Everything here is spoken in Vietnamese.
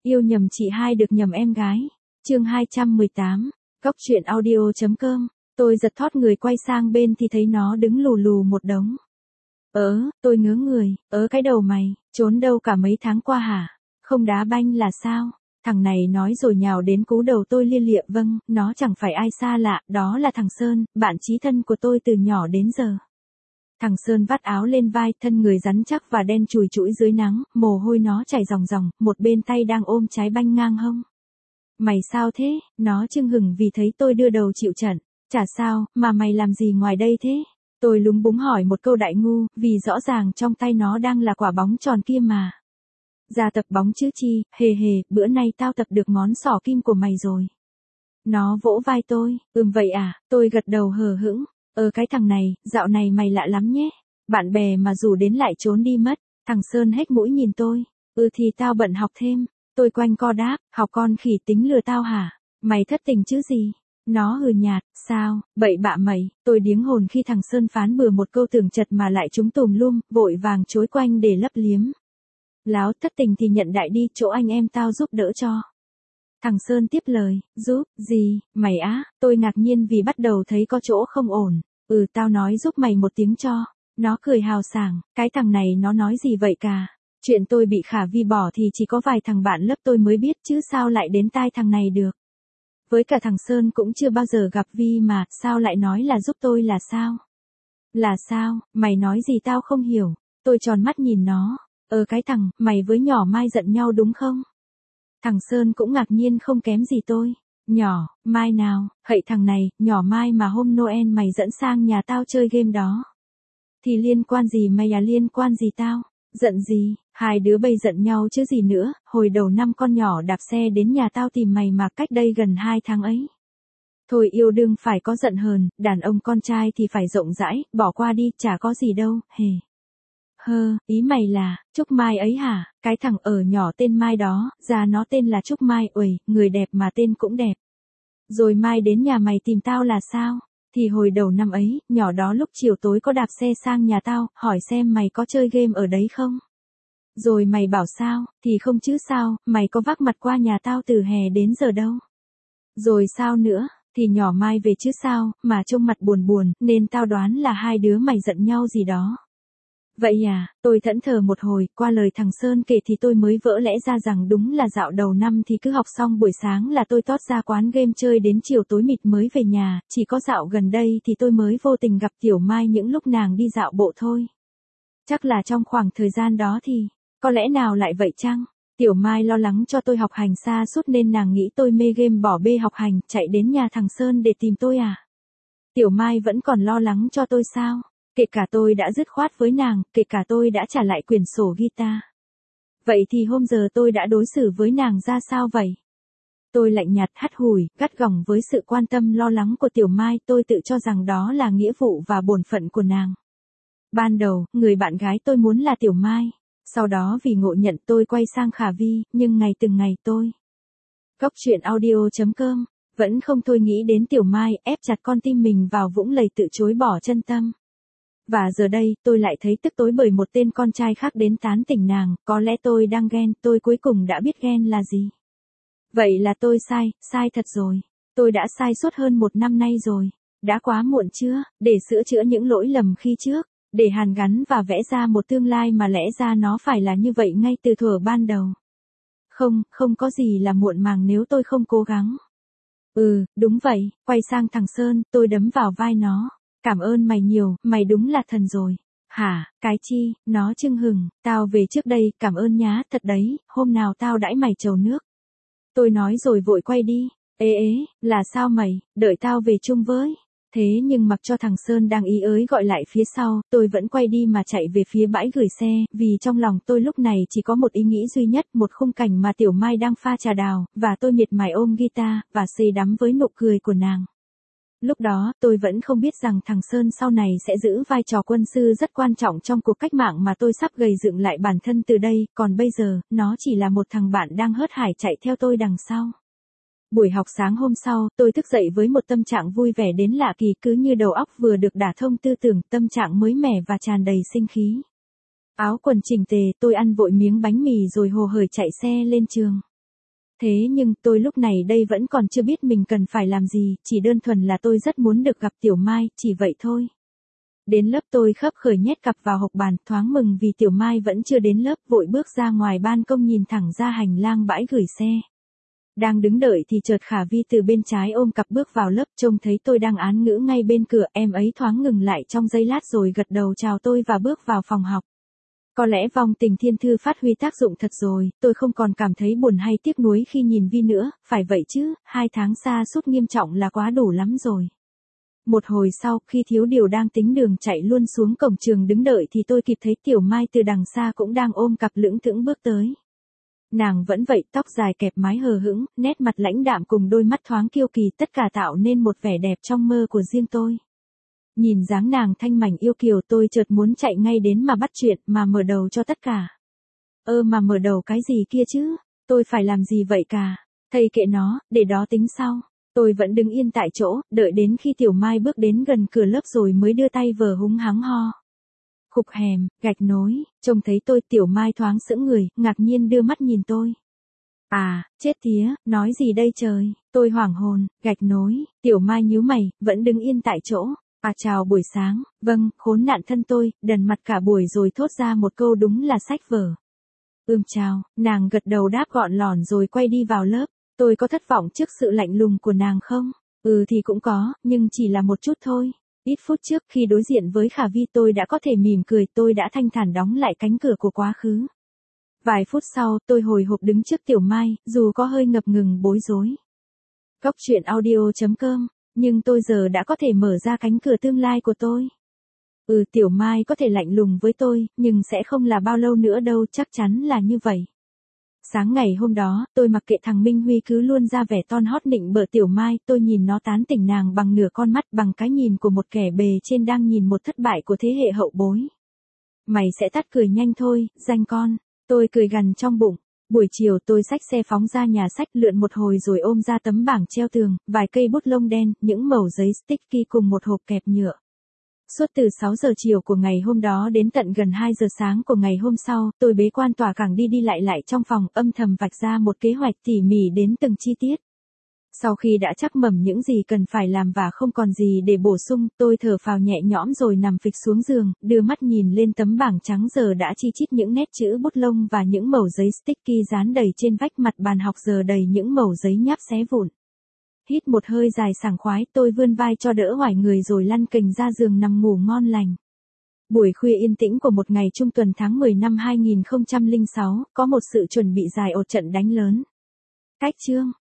Yêu nhầm chị hai được nhầm em gái. Chương 218. Góc truyện audio.com. Tôi giật thót người quay sang bên thì thấy nó đứng lù lù một đống. Tôi ngớ người, cái đầu mày, trốn đâu cả mấy tháng qua hả? Không đá banh là sao? Thằng này nói rồi nhào đến cú đầu tôi lia lịa. Vâng, nó chẳng phải ai xa lạ, đó là thằng Sơn, bạn chí thân của tôi từ nhỏ đến giờ. Thằng Sơn vắt áo lên vai, thân người rắn chắc và đen chùi chũi dưới nắng, mồ hôi nó chảy ròng ròng, một bên tay đang ôm trái banh ngang hông. Mày sao thế? Nó chưng hửng vì thấy tôi đưa đầu chịu trận. Chả sao, mà mày làm gì ngoài đây thế? Tôi lúng búng hỏi một câu đại ngu, vì rõ ràng trong tay nó đang là quả bóng tròn kia mà. Ra tập bóng chứ chi, hề, bữa nay tao tập được ngón xỏ kim của mày rồi. Nó vỗ vai tôi, vậy à, tôi gật đầu hờ hững. Cái thằng này, dạo này mày lạ lắm nhé. Bạn bè mà rủ đến lại trốn đi mất. Thằng Sơn hét mũi nhìn tôi. Thì tao bận học thêm. Tôi quanh co đáp, học con khỉ tính lừa tao hả? Mày thất tình chứ gì? Nó hừ nhạt, sao, bậy bạ mày. Tôi điếng hồn khi thằng Sơn phán bừa một câu tưởng chật mà lại trúng tùm lum, vội vàng chối quanh để lấp liếm. Láo, thất tình thì nhận đại đi, chỗ anh em tao giúp đỡ cho. Thằng Sơn tiếp lời, giúp, gì, mày á, tôi ngạc nhiên vì bắt đầu thấy có chỗ không ổn. Tao nói giúp mày một tiếng cho. Nó cười hào sảng, cái thằng này nó nói gì vậy cả. Chuyện tôi bị Khả Vi bỏ thì chỉ có vài thằng bạn lớp tôi mới biết chứ sao lại đến tai thằng này được. Với cả thằng Sơn cũng chưa bao giờ gặp Vi mà, sao lại nói là giúp tôi là sao? Là sao, mày nói gì tao không hiểu. Tôi tròn mắt nhìn nó. Cái thằng, mày với nhỏ Mai giận nhau đúng không? Thằng Sơn cũng ngạc nhiên không kém gì tôi. Nhỏ, Mai nào, hậy thằng này, nhỏ Mai mà hôm Noel mày dẫn sang nhà tao chơi game đó. Thì liên quan gì mày à, liên quan gì tao? Giận gì, hai đứa bây giận nhau chứ gì nữa, hồi đầu năm con nhỏ đạp xe đến nhà tao tìm mày mà cách đây gần 2 tháng ấy. Thôi yêu đương phải có giận hờn, đàn ông con trai thì phải rộng rãi, bỏ qua đi, chả có gì đâu, hề. Ý mày là, Trúc Mai ấy hả, cái thằng ở nhỏ tên Mai đó, ra nó tên là Trúc Mai, uầy, người đẹp mà tên cũng đẹp. Rồi Mai đến nhà mày tìm tao là sao? Thì hồi đầu năm ấy, nhỏ đó lúc chiều tối có đạp xe sang nhà tao, hỏi xem mày có chơi game ở đấy không? Rồi mày bảo sao, thì không chứ sao, mày có vác mặt qua nhà tao từ hè đến giờ đâu. Rồi sao nữa, thì nhỏ Mai về chứ sao, mà trông mặt buồn buồn, nên tao đoán là hai đứa mày giận nhau gì đó. Vậy à, tôi thẫn thờ một hồi, qua lời thằng Sơn kể thì tôi mới vỡ lẽ ra rằng đúng là dạo đầu năm thì cứ học xong buổi sáng là tôi tót ra quán game chơi đến chiều tối mịt mới về nhà, chỉ có dạo gần đây thì tôi mới vô tình gặp Tiểu Mai những lúc nàng đi dạo bộ thôi. Chắc là trong khoảng thời gian đó thì, có lẽ nào lại vậy chăng? Tiểu Mai lo lắng cho tôi học hành xa suốt nên nàng nghĩ tôi mê game bỏ bê học hành, chạy đến nhà thằng Sơn để tìm tôi à? Tiểu Mai vẫn còn lo lắng cho tôi sao? Kể cả tôi đã dứt khoát với nàng, kể cả tôi đã trả lại quyển sổ guitar. Vậy thì hôm giờ tôi đã đối xử với nàng ra sao vậy? Tôi lạnh nhạt hắt hủi, gắt gỏng với sự quan tâm lo lắng của Tiểu Mai, tôi tự cho rằng đó là nghĩa vụ và bổn phận của nàng. Ban đầu, người bạn gái tôi muốn là Tiểu Mai. Sau đó vì ngộ nhận tôi quay sang Khả Vi, nhưng ngày từng ngày tôi. Góc truyện audio.com, vẫn không thôi nghĩ đến Tiểu Mai, ép chặt con tim mình vào vũng lầy tự chối bỏ chân tâm. Và giờ đây, tôi lại thấy tức tối bởi một tên con trai khác đến tán tỉnh nàng, có lẽ tôi đang ghen, tôi cuối cùng đã biết ghen là gì. Vậy là tôi sai thật rồi. Tôi đã sai suốt hơn 1 năm nay rồi. Đã quá muộn chưa, để sửa chữa những lỗi lầm khi trước, để hàn gắn và vẽ ra một tương lai mà lẽ ra nó phải là như vậy ngay từ thuở ban đầu. Không có gì là muộn màng nếu tôi không cố gắng. Đúng vậy, quay sang thằng Sơn, tôi đấm vào vai nó. Cảm ơn mày nhiều, mày đúng là thần rồi. Hả, cái chi, nó chưng hừng, tao về trước đây, cảm ơn nhá, thật đấy, hôm nào tao đãi mày chầu nước. Tôi nói rồi vội quay đi. Là sao mày, đợi tao về chung với. Thế nhưng mặc cho thằng Sơn đang ý ới gọi lại phía sau, tôi vẫn quay đi mà chạy về phía bãi gửi xe, vì trong lòng tôi lúc này chỉ có một ý nghĩ duy nhất, một khung cảnh mà Tiểu Mai đang pha trà đào, và tôi miệt mài ôm guitar, và say đắm với nụ cười của nàng. Lúc đó, tôi vẫn không biết rằng thằng Sơn sau này sẽ giữ vai trò quân sư rất quan trọng trong cuộc cách mạng mà tôi sắp gầy dựng lại bản thân từ đây, còn bây giờ, nó chỉ là một thằng bạn đang hớt hải chạy theo tôi đằng sau. Buổi học sáng hôm sau, tôi thức dậy với một tâm trạng vui vẻ đến lạ kỳ, cứ như đầu óc vừa được đả thông tư tưởng, tâm trạng mới mẻ và tràn đầy sinh khí. Áo quần chỉnh tề, tôi ăn vội miếng bánh mì rồi hồ hởi chạy xe lên trường. Thế nhưng tôi lúc này đây vẫn còn chưa biết mình cần phải làm gì, chỉ đơn thuần là tôi rất muốn được gặp Tiểu Mai, chỉ vậy thôi. Đến lớp tôi khấp khởi nhét cặp vào hộc bàn, thoáng mừng vì Tiểu Mai vẫn chưa đến lớp, vội bước ra ngoài ban công nhìn thẳng ra hành lang bãi gửi xe. Đang đứng đợi thì chợt Khả Vi từ bên trái ôm cặp bước vào lớp, trông thấy tôi đang án ngữ ngay bên cửa, em ấy thoáng ngừng lại trong giây lát rồi gật đầu chào tôi và bước vào phòng học. Có lẽ vong tình thiên thư phát huy tác dụng thật rồi, tôi không còn cảm thấy buồn hay tiếc nuối khi nhìn Vi nữa, phải vậy chứ, 2 tháng xa sút nghiêm trọng là quá đủ lắm rồi. Một hồi sau, khi Thiếu Điều đang tính đường chạy luôn xuống cổng trường đứng đợi thì tôi kịp thấy Tiểu Mai từ đằng xa cũng đang ôm cặp lững thững bước tới. Nàng vẫn vậy, tóc dài kẹp mái hờ hững, nét mặt lãnh đạm cùng đôi mắt thoáng kiêu kỳ, tất cả tạo nên một vẻ đẹp trong mơ của riêng tôi. Nhìn dáng nàng thanh mảnh yêu kiều, tôi chợt muốn chạy ngay đến mà bắt chuyện, mà mở đầu cho tất cả. Mà mở đầu cái gì kia chứ? Tôi phải làm gì vậy cả? Thầy kệ nó, để đó tính sau. Tôi vẫn đứng yên tại chỗ, đợi đến khi Tiểu Mai bước đến gần cửa lớp rồi mới đưa tay vờ húng hắng ho. Khục hèm, gạch nối, trông thấy tôi Tiểu Mai thoáng sững người, ngạc nhiên đưa mắt nhìn tôi. À, chết tía, nói gì đây trời, tôi hoảng hồn, gạch nối, Tiểu Mai nhíu mày, vẫn đứng yên tại chỗ. À chào buổi sáng, vâng, khốn nạn thân tôi, đần mặt cả buổi rồi thốt ra một câu đúng là sách vở. Chào, nàng gật đầu đáp gọn lỏn rồi quay đi vào lớp. Tôi có thất vọng trước sự lạnh lùng của nàng không? Thì cũng có, nhưng chỉ là một chút thôi. Ít phút trước khi đối diện với Khả Vi tôi đã có thể mỉm cười, tôi đã thanh thản đóng lại cánh cửa của quá khứ. Vài phút sau, tôi hồi hộp đứng trước Tiểu Mai, dù có hơi ngập ngừng bối rối. Cóc truyện audio.com, nhưng tôi giờ đã có thể mở ra cánh cửa tương lai của tôi. Tiểu Mai có thể lạnh lùng với tôi, nhưng sẽ không là bao lâu nữa đâu, chắc chắn là như vậy. Sáng ngày hôm đó, tôi mặc kệ thằng Minh Huy cứ luôn ra vẻ ton hót nịnh bợ Tiểu Mai, tôi nhìn nó tán tỉnh nàng bằng nửa con mắt, bằng cái nhìn của một kẻ bề trên đang nhìn một thất bại của thế hệ hậu bối. Mày sẽ tắt cười nhanh thôi, danh con. Tôi cười gằn trong bụng. Buổi chiều tôi xách xe phóng ra nhà sách lượn một hồi rồi ôm ra tấm bảng treo tường, vài cây bút lông đen, những mẩu giấy sticky cùng một hộp kẹp nhựa. Suốt từ 6 giờ chiều của ngày hôm đó đến tận gần 2 giờ sáng của ngày hôm sau, tôi bế quan tỏa cảng đi lại trong phòng, âm thầm vạch ra một kế hoạch tỉ mỉ đến từng chi tiết. Sau khi đã chắc mẩm những gì cần phải làm và không còn gì để bổ sung, tôi thở phào nhẹ nhõm rồi nằm phịch xuống giường, đưa mắt nhìn lên tấm bảng trắng giờ đã chi chít những nét chữ bút lông và những mẩu giấy sticky dán đầy trên vách mặt bàn học giờ đầy những mẩu giấy nháp xé vụn. Hít một hơi dài sảng khoái, tôi vươn vai cho đỡ oải người rồi lăn kềnh ra giường nằm ngủ ngon lành. Buổi khuya yên tĩnh của một ngày trung tuần tháng 10 năm 2006, có một sự chuẩn bị dài ột trận đánh lớn. Cách chương